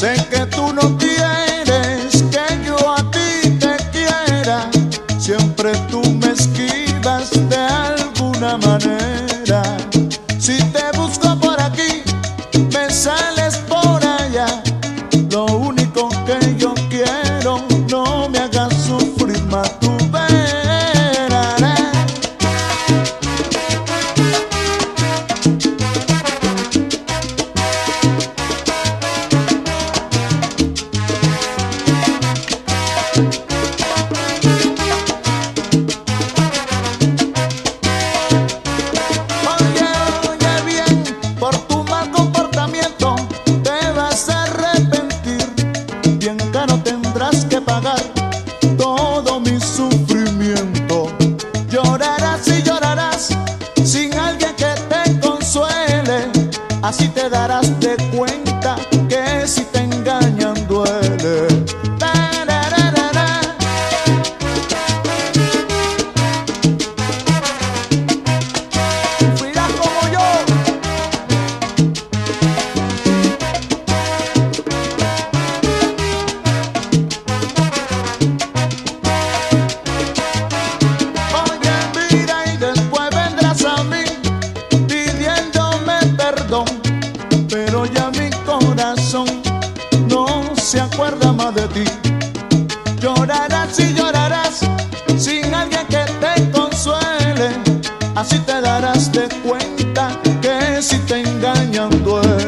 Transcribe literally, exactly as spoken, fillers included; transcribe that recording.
Sé que tú no quieres que yo a ti te quiera, siempre tú me esquivas de alguna manera. Si te busco por aquí, me sales por allá. Lo único que yo quiero, no me hagas sufrir más, tú verás. Todo mi sufrimiento, llorarás y llorarás sin alguien que te consuele. Así te darás de cuenta que si te engañan duele. Sufrirás como yo. Pero ya mi corazón no se acuerda más de ti. Llorarás y llorarás sin alguien que te consuele. Así te darás de cuenta que si te engañan duele.